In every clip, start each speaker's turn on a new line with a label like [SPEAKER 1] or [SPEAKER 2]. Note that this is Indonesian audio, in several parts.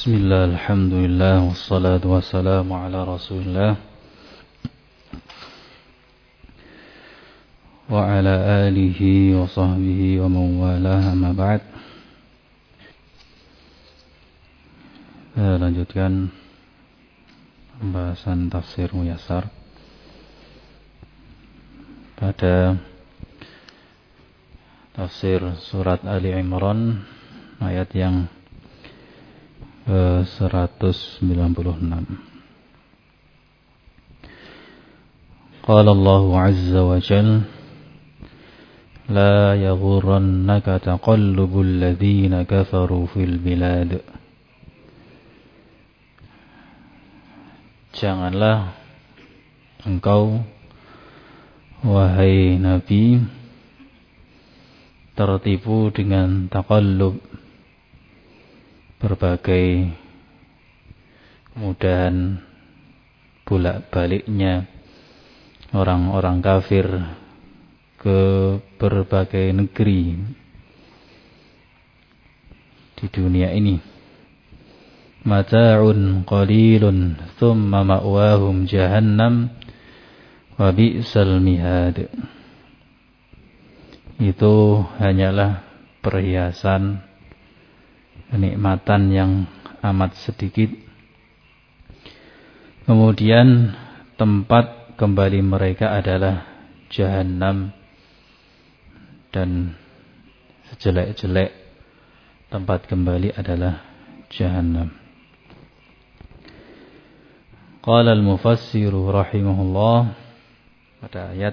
[SPEAKER 1] Bismillah, alhamdulillah, wassalatu wassalamu ala rasulillah wa ala alihi wa sahbihi wa man walah, amma ba'd. Kita lanjutkan pembahasan tafsir Muyassar pada tafsir surat Ali Imran ayat yang 196. Qala Allah azza wa jalla la yaghurrannaka taqallubul ladzina kafaru fil bilad. Janganlah engkau wahai Nabi tertipu dengan taqallub, berbagai kemudahan bolak-baliknya orang-orang kafir ke berbagai negeri di dunia ini. Mata'un qalilun thumma ma'wahum jahannam wa bi'sal mihad. Itu hanyalah perhiasan, kenikmatan yang amat sedikit. Kemudian tempat kembali mereka adalah Jahannam, dan sejelek-jelek tempat kembali adalah Jahannam. Qala al-mufassiru rahimahullah pada ayat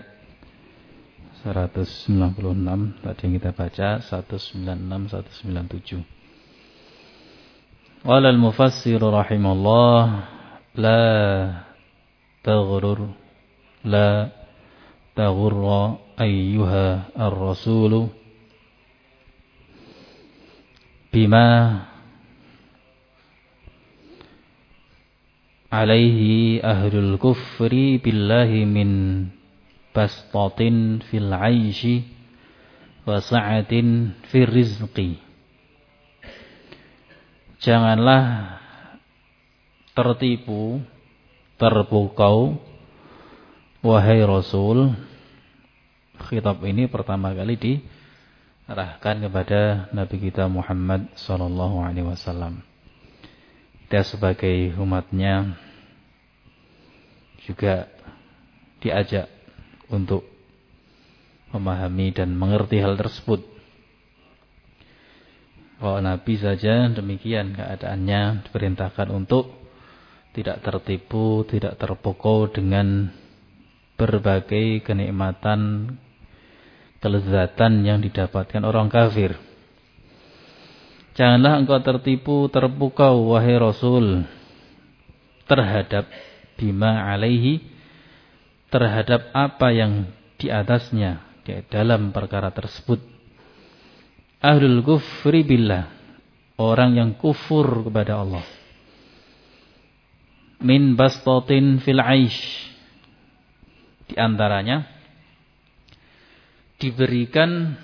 [SPEAKER 1] 196 tadi yang kita baca, 196 197. Qala al-mufassir rahimahullah la taghurra ayyuha ar-rasul bima alaihi ahlul kufri billahi min bastatin fil aishi wa sa'atin fir rizqi. Janganlah tertipu, terpukau, wahai Rasul. Khitab ini pertama kali diarahkan kepada Nabi kita Muhammad sallallahu alaihi wasallam. Kita sebagai umatnya juga diajak untuk memahami dan mengerti hal tersebut. Kalau Nabi saja demikian keadaannya, diperintahkan untuk tidak tertipu, tidak terpukau dengan berbagai kenikmatan, kelezatan yang didapatkan orang kafir. Janganlah engkau tertipu, terpukau wahai Rasul terhadap bima alaihi, terhadap apa yang di atasnya di dalam perkara tersebut. Ahlul kufri billah, orang yang kufur kepada Allah. Min bastatin fil aish, di antaranya diberikan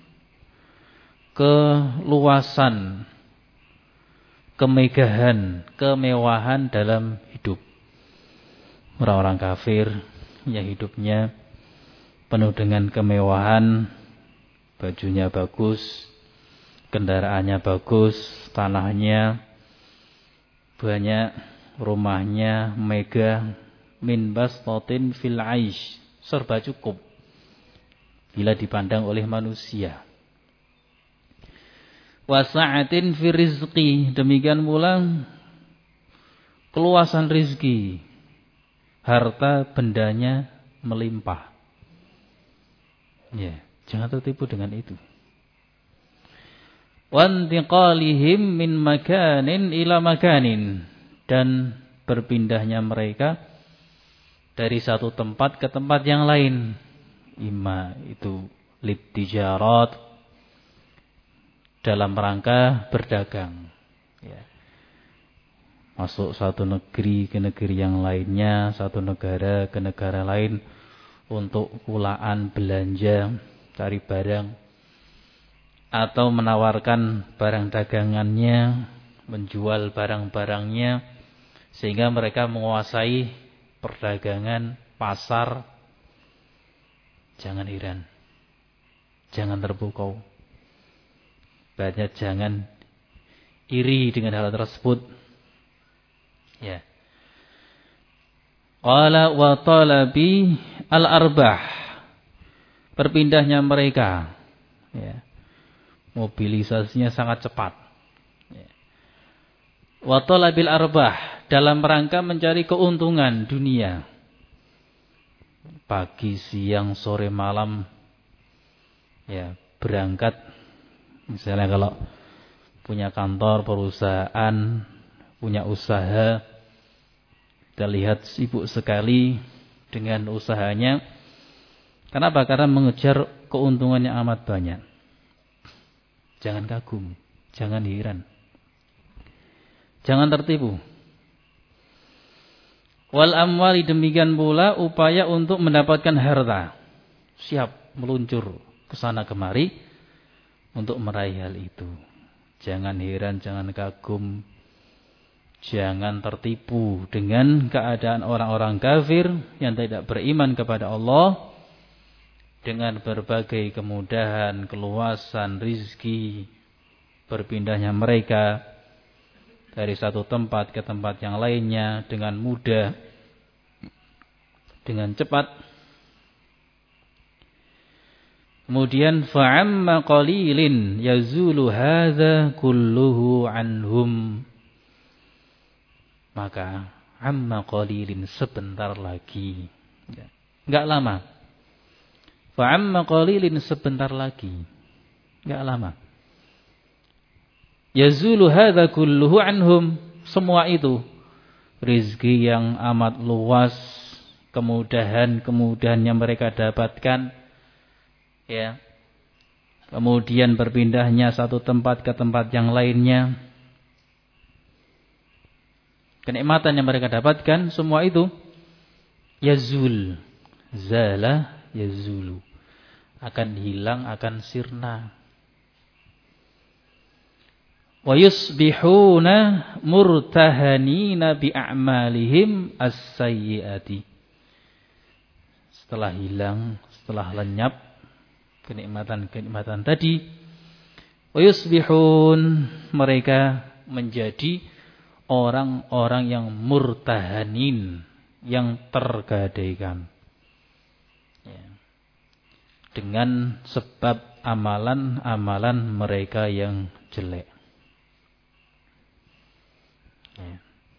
[SPEAKER 1] keluasan, kemegahan, kemewahan dalam hidup. Orang-orang kafir yang hidupnya penuh dengan kemewahan, bajunya bagus, kendaraannya bagus, tanahnya banyak, rumahnya megah. Min bastatin fil aish, serba cukup bila dipandang oleh manusia. Wasa'atin fir rizqi, demikian pula keluasan rizki, harta bendanya melimpah. Ya, jangan tertipu dengan itu. Wantiqalihim min makanin ila makanin, dan berpindahnya mereka dari satu tempat ke tempat yang lain. Ima itu littijarat, dalam rangka berdagang. Ya. Masuk satu negeri ke negeri yang lainnya, satu negara ke negara lain untuk kulaan belanja, cari barang, atau menawarkan barang dagangannya menjual barang-barangnya sehingga mereka menguasai perdagangan, pasar. Jangan heran, jangan terpukau, banyak jangan iri dengan hal tersebut. Ya. Qala wa talabi al-arbah, berpindahnya mereka, ya, mobilisasinya sangat cepat. Ya. Wa talabil arbah, dalam rangka mencari keuntungan dunia. Pagi, siang, sore, malam, ya, berangkat. Misalnya kalau punya kantor, perusahaan, punya usaha, kita lihat sibuk sekali dengan usahanya. Kenapa? Karena mengejar keuntungannya amat banyak. Jangan kagum, jangan heran, jangan tertipu. Wal amwali, demikian pula upaya untuk mendapatkan harta. Siap meluncur ke sana kemari untuk meraih hal itu. Jangan heran, jangan kagum, jangan tertipu dengan keadaan orang-orang kafir yang tidak beriman kepada Allah dengan berbagai kemudahan, keluasan, rizki, berpindahnya mereka dari satu tempat ke tempat yang lainnya dengan mudah, dengan cepat. Kemudian fa'amma qalilin yazulu hadza kulluhu anhum. Maka amma qalilin, sebentar lagi, enggak lama. Fa'amma qalilin, sebentar lagi, enggak lama. Yazulu hadza kulluhu anhum, semua itu rizki yang amat luas, kemudahan-kemudahan yang mereka dapatkan, ya. Kemudian berpindahnya satu tempat ke tempat yang lainnya. Kenikmatan yang mereka dapatkan, semua itu yazul, zala yazulu, akan hilang, akan sirna. Wa yusbihuna murtahanina bi'a'malihim as-sayyiati. Setelah hilang, setelah lenyap kenikmatan-kenikmatan tadi, wa yusbihun, mereka menjadi orang-orang yang murtahanin, yang tergadaikan, ya, dengan sebab amalan-amalan mereka yang jelek. Ya.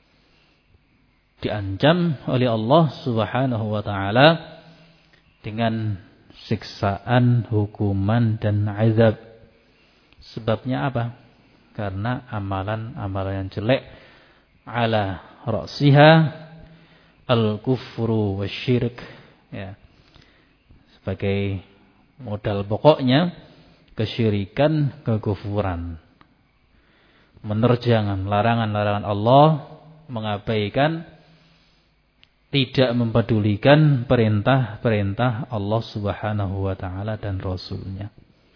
[SPEAKER 1] Diancam oleh Allah Subhanahu wa taala dengan siksaan, hukuman dan azab. Sebabnya apa? Karena amalan-amalan yang jelek, ala ra'siha al-kufru wasyirk, ya. Sebagai modal pokoknya kesyirikan, kekufuran, menerjang larangan-larangan Allah, mengabaikan, tidak mempedulikan perintah-perintah Allah Subhanahu wa taala dan Rasulnya.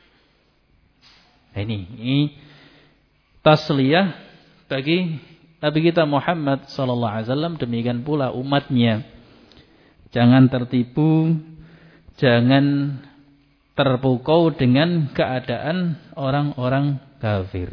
[SPEAKER 1] Nah, ini tasliyah bagi Nabi kita Muhammad sallallahu alaihi wasallam, demikian pula umatnya. Jangan tertipu, jangan terpukau dengan keadaan orang-orang kafir.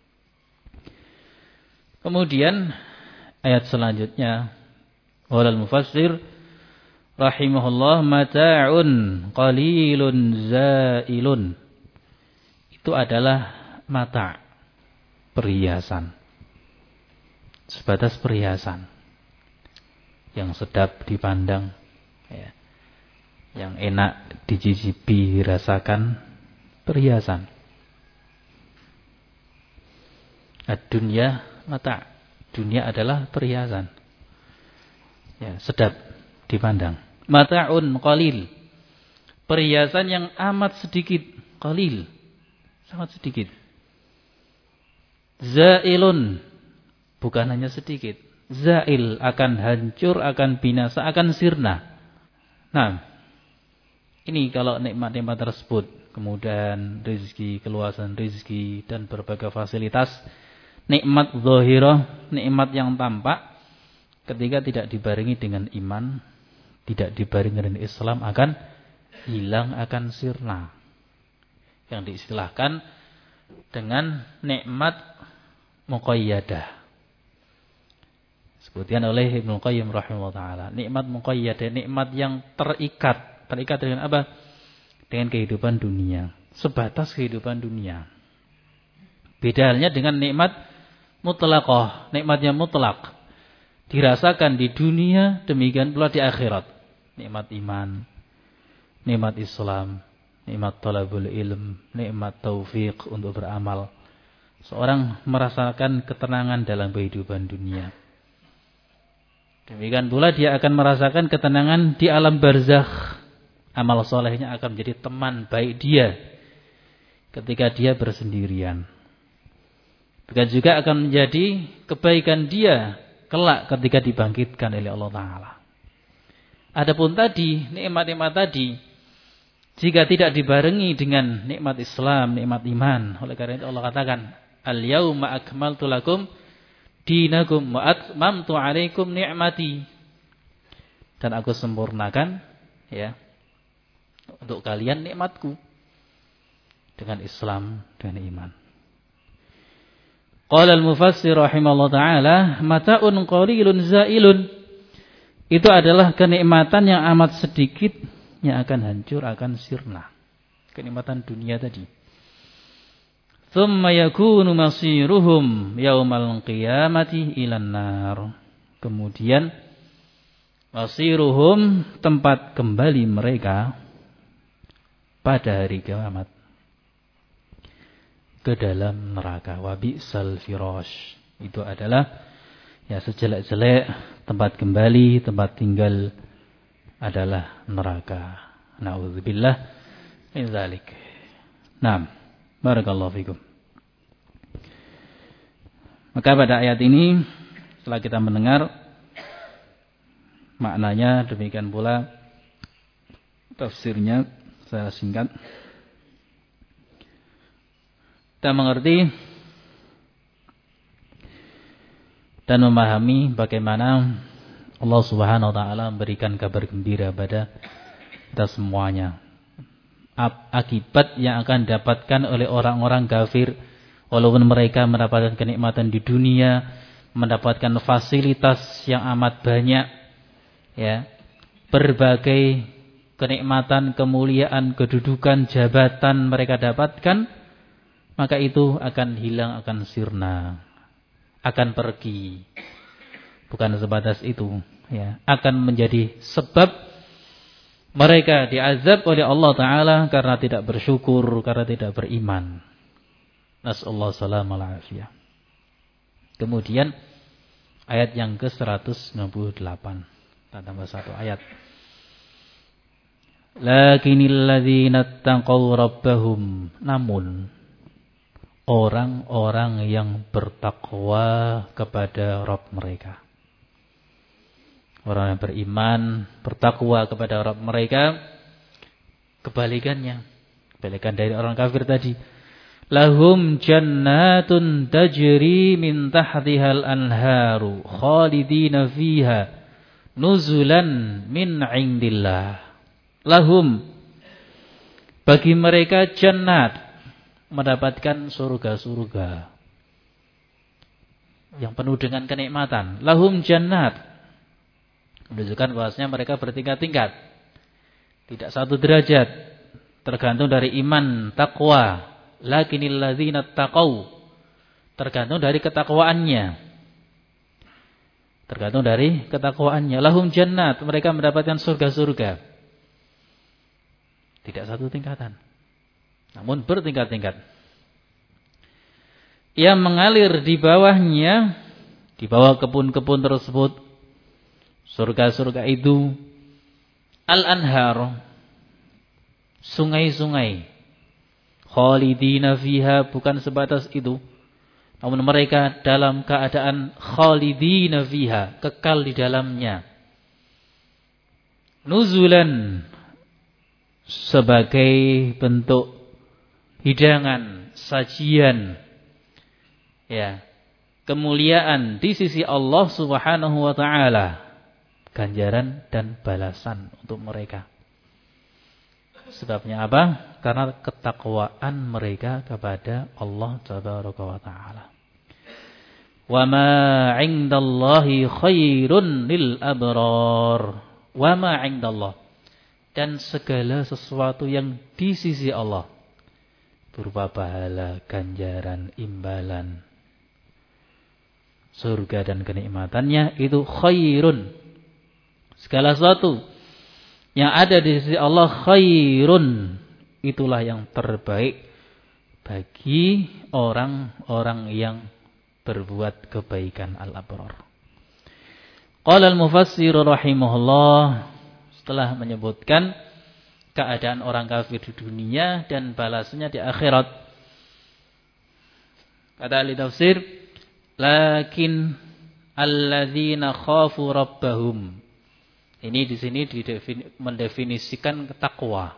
[SPEAKER 1] Kemudian ayat selanjutnya, walal mufassir rahimahullah, mata'un qalilun zailun. Itu adalah mata', perhiasan, sebatas perhiasan yang sedap dipandang, ya, yang enak dicicipi, dirasakan, perhiasan. Ad-dunya mata', dunia adalah perhiasan, ya, sedap dipandang. Mata'un qalil, perhiasan yang amat sedikit, qalil, sangat sedikit. Zailun, bukan hanya sedikit, zail, akan hancur, akan binasa, akan sirna. Nah, ini kalau nikmat-nikmat tersebut, kemudahan rezeki, keluasan rezeki dan berbagai fasilitas nikmat zahirah, nikmat yang tampak, ketika tidak dibarengi dengan iman, tidak dibarengi dengan Islam, akan hilang, akan sirna. Yang diistilahkan dengan nikmat muqayyadah. Sebutkan oleh Ibnu Qayyim rahimahullah ta'ala. Nikmat muqayyadah, nikmat yang terikat. Terikat dengan apa? Dengan kehidupan dunia. Sebatas kehidupan dunia. Beda halnya dengan nikmat mutlaqah. Nikmatnya mutlak. Dirasakan di dunia, demikian pula di akhirat. Nikmat iman, nikmat Islam, nikmat talabul ilm, nikmat taufik untuk beramal. Seorang merasakan ketenangan dalam kehidupan dunia. Demikian pula dia akan merasakan ketenangan di alam barzakh. Amal solehnya akan menjadi teman baik dia ketika dia bersendirian. Bukan juga akan menjadi kebaikan dia kelak ketika dibangkitkan oleh Allah Ta'ala. Adapun tadi, nikmat-nikmat tadi, jika tidak dibarengi dengan nikmat Islam, nikmat iman, oleh karena itu Allah katakan, Al-yawma akmaltu lakum dinakum wa atmamtu alaikum ni'mati. Dan aku sempurnakan ya untuk kalian nikmatku dengan Islam, dengan iman. Qala al-mufassir rahimahullah ta'ala, mata'un qalilun zailun. Itu adalah kenikmatan yang amat sedikit, yang akan hancur, akan sirna. Kenikmatan dunia tadi. Thumma yakunu masiruhum yaumal qiyamati ilan nar. Kemudian masiruhum, tempat kembali mereka pada hari kiamat, ke dalam neraka. Wa bi'sal firash. Itu adalah ya sejelek-jelek tempat kembali, tempat tinggal adalah neraka. Na'udzubillah min dzalik. Naam. Barakallahu fikum. Maka pada ayat ini setelah kita mendengar maknanya, demikian pula tafsirnya saya singkat. Kita mengerti dan memahami bagaimana Allah Subhanahu wa taala memberikan kabar gembira pada kita semuanya. Akibat yang akan didapatkan oleh orang-orang kafir, walaupun mereka mendapatkan kenikmatan di dunia, mendapatkan fasilitas yang amat banyak, ya, berbagai kenikmatan, kemuliaan, kedudukan, jabatan mereka dapatkan, maka itu akan hilang, akan sirna, akan pergi. Bukan sebatas itu, ya, akan menjadi sebab mereka diazab oleh Allah Ta'ala karena tidak bersyukur, karena tidak beriman. Nas'allahu salamal afiyah. Kemudian ayat yang ke-198. Kita tambah satu ayat. Lakinil ladzina taqaw rabbahum, namun orang-orang yang bertakwa kepada Rabb mereka. Orang yang beriman, bertakwa kepada Rabb mereka, kebalikannya. Kebalikan dari orang kafir tadi. Lahum jannatun tajri min tahtihal anharu khalidina fiha nuzulan min indillah. Lahum, bagi mereka jannat, mendapatkan surga-surga yang penuh dengan kenikmatan. Lahum jannat, menunjukkan bahwasanya mereka bertingkat-tingkat, tidak satu derajat, tergantung dari iman, takwa. Lakinil ladzina taqaw, tergantung dari ketakwaannya. Tergantung dari ketakwaannya. Lahum jannat, mereka mendapatkan surga-surga. Tidak satu tingkatan, namun bertingkat-tingkat. Yang mengalir di bawahnya, di bawah kebun-kebun tersebut, surga-surga itu, al-anhar, sungai-sungai. Khalidina fiha, bukan sebatas itu, namun mereka dalam keadaan khalidina fiha, kekal di dalamnya. Nuzulan, sebagai bentuk hidangan, sajian, ya, kemuliaan di sisi Allah Subhanahu wa taala, ganjaran dan balasan untuk mereka. Sebabnya apa? Karena ketakwaan mereka kepada Allah Tabaraka wa taala. Wa ma 'indallahi khairun lil abrar. Wa ma 'indallah, dan segala sesuatu yang di sisi Allah berupa pahala, ganjaran, imbalan, surga dan kenikmatannya itu khairun. Segala sesuatu yang ada di sisi Allah khairun, itulah yang terbaik bagi orang-orang yang berbuat kebaikan al-abrar. Qala al-mufassir rahimahullah, setelah menyebutkan keadaan orang kafir di dunia dan balasannya di akhirat, kata ahli tafsir, lakin alladzina khafu rabbahum. Ini di sini mendefinisikan takwa.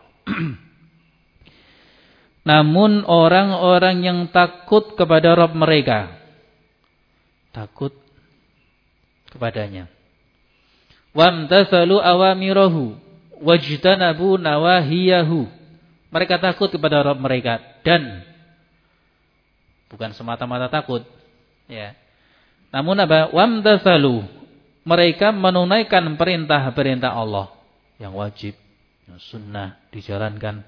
[SPEAKER 1] Namun orang-orang yang takut kepada Rabb mereka, takut kepadanya, wamtathalu awamirahu wajtanabu nawahiyahu, mereka takut kepada Rabb mereka dan bukan semata-mata takut, ya. Namun apa? Wamtathalu, mereka menunaikan perintah-perintah Allah yang wajib, yang sunnah dijalankan,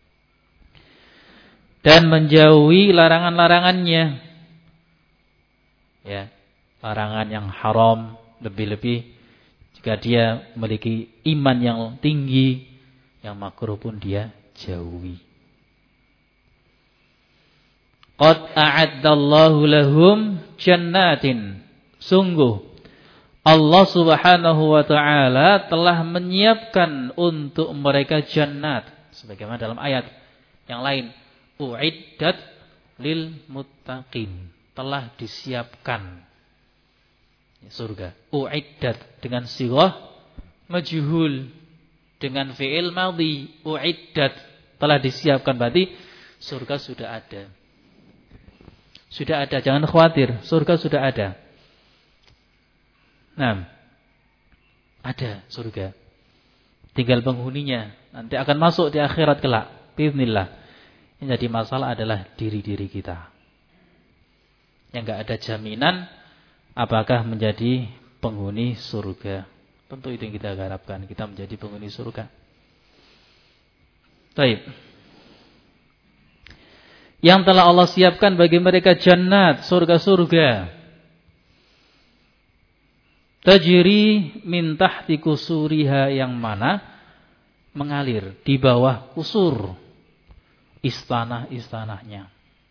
[SPEAKER 1] dan menjauhi larangan-larangannya, ya, larangan yang haram, lebih-lebih jika dia memiliki iman yang tinggi, yang makruh pun dia jauhi. Qad a'addallahu lahum jannatin, sungguh Allah Subhanahu wa taala telah menyiapkan untuk mereka jannat, sebagaimana dalam ayat yang lain, uiddat lil muttaqin, telah disiapkan surga. Uiddat dengan sighah majhul, dengan fi'il madhi, uiddat, telah disiapkan, berarti surga sudah ada. Sudah ada, jangan khawatir, surga sudah ada. Nah, ada surga. Tinggal penghuninya nanti akan masuk di akhirat kelak, biiznillah. Yang jadi masalah adalah diri-diri kita, yang enggak ada jaminan apakah menjadi penghuni surga. Tentu itu yang kita harapkan, kita menjadi penghuni surga. Baik. Yang telah Allah siapkan bagi mereka jannat, surga-surga. Tajri min tahti kusuriha, yang mana mengalir di bawah kusur, istana-istananya.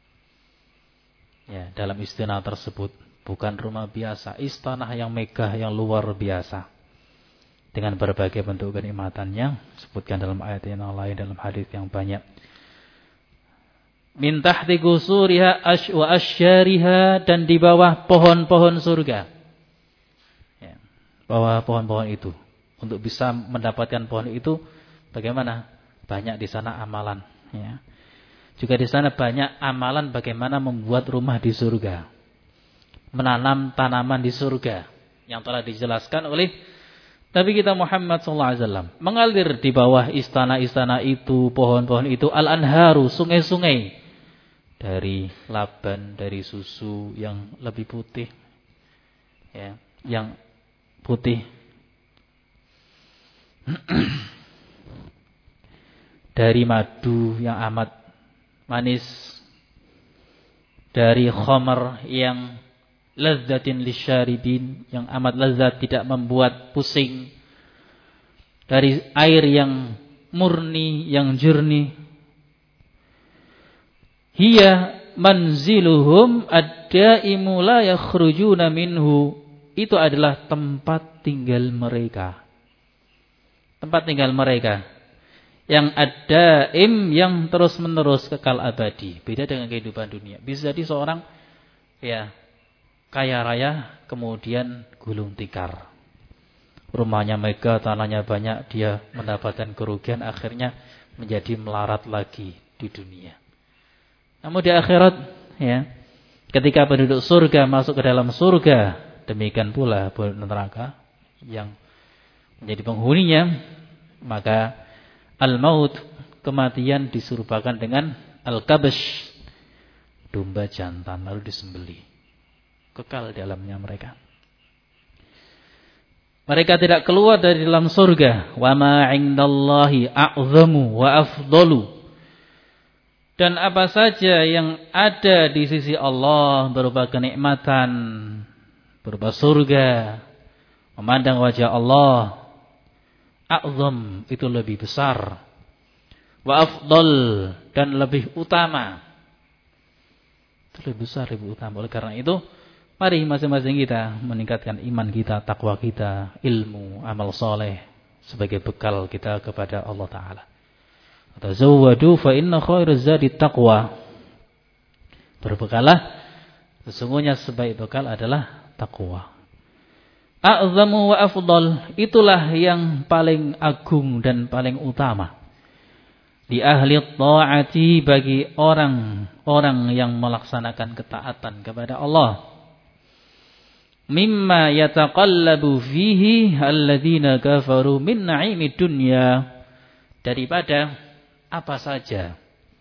[SPEAKER 1] Ya, dalam istana tersebut bukan rumah biasa, istana yang megah, yang luar biasa, dengan berbagai bentuk kenikmatannya, disebutkan dalam ayat yang lain, dalam hadis yang banyak. Min tahti kusuriha wa asyariha, dan di bawah pohon-pohon surga. Bahwa pohon-pohon itu, untuk bisa mendapatkan pohon itu, bagaimana? Banyak di sana amalan, ya. Juga di sana banyak amalan bagaimana membuat rumah di surga, menanam tanaman di surga, yang telah dijelaskan oleh Nabi kita Muhammad SAW. Mengalir di bawah istana-istana itu, pohon-pohon itu, al-anharu, sungai-sungai, dari laban, dari susu yang lebih putih, ya, yang putih, dari madu yang amat manis, dari khamar yang lazzatin lisyaribin, yang amat lezat, tidak membuat pusing, dari air yang murni, yang jernih. Hiya manziluhum ad-daimu la yakhrujuna minhu, itu adalah tempat tinggal mereka. Tempat tinggal mereka yang ad-daim, yang terus-menerus, kekal abadi. Beda dengan kehidupan dunia. Bisa jadi seorang, ya, kaya raya, kemudian gulung tikar. Rumahnya megah, tanahnya banyak, dia mendapatkan kerugian, akhirnya menjadi melarat lagi di dunia. Namun di akhirat, ya, Ketika penduduk surga masuk ke dalam surga, demikian pula penduduk neraka yang menjadi penghuninya, maka al-maut, kematian, diserupakan dengan al-kabsh, domba jantan, lalu disembelih. Kekal di dalamnya mereka. Mereka tidak keluar dari dalam surga. Wa ma 'indallahi a'zamu wa afdalu. Dan apa saja yang ada di sisi Allah berupa kenikmatan, berupa surga, memandang wajah Allah, a'zam, itu lebih besar. Wa afdal, dan lebih utama. Itu lebih besar, lebih utama. Oleh karena itu, mari masing-masing kita meningkatkan iman kita, takwa kita, ilmu, amal soleh sebagai bekal kita kepada Allah Ta'ala. Tazawwadu fa inna khairaz zadi taqwa. Berbekalah, sesungguhnya sebaik bekal adalah takwa. A'zamu wa afdal, itulah yang paling agung dan paling utama. Di ahli ta'ati, bagi orang-orang yang melaksanakan ketaatan kepada Allah. Mimma yataqallabu fihi alladzina kafaru min na'imid dunya, daripada apa saja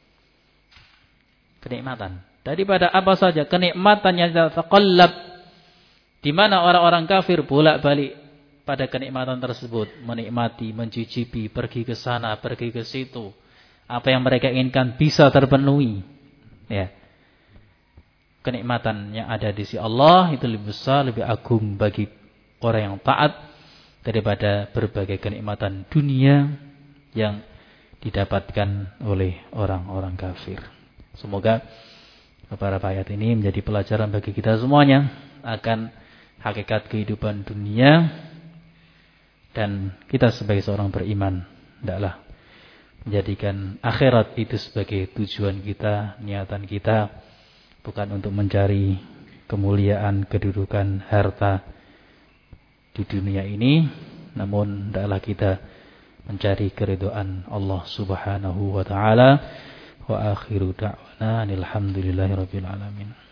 [SPEAKER 1] kenikmatan, daripada apa saja kenikmatan yang yataqallab, di mana orang-orang kafir bolak-balik pada kenikmatan tersebut, menikmati, mencicipi, pergi ke sana, pergi ke situ, apa yang mereka inginkan bisa terpenuhi, ya. Kenikmatan yang ada di sisi Allah itu lebih besar, lebih agung bagi orang yang taat daripada berbagai kenikmatan dunia yang didapatkan oleh orang-orang kafir. Semoga beberapa ayat ini menjadi pelajaran bagi kita semuanya akan hakikat kehidupan dunia, dan kita sebagai seorang beriman hendaklah menjadikan akhirat itu sebagai tujuan kita, niatan kita, bukan untuk mencari kemuliaan, kedudukan, harta di dunia ini, namun hendaklah kita mencari keridhaan Allah Subhanahu wa taala. Wa akhiru da'wana alhamdulillahirabbil alamin.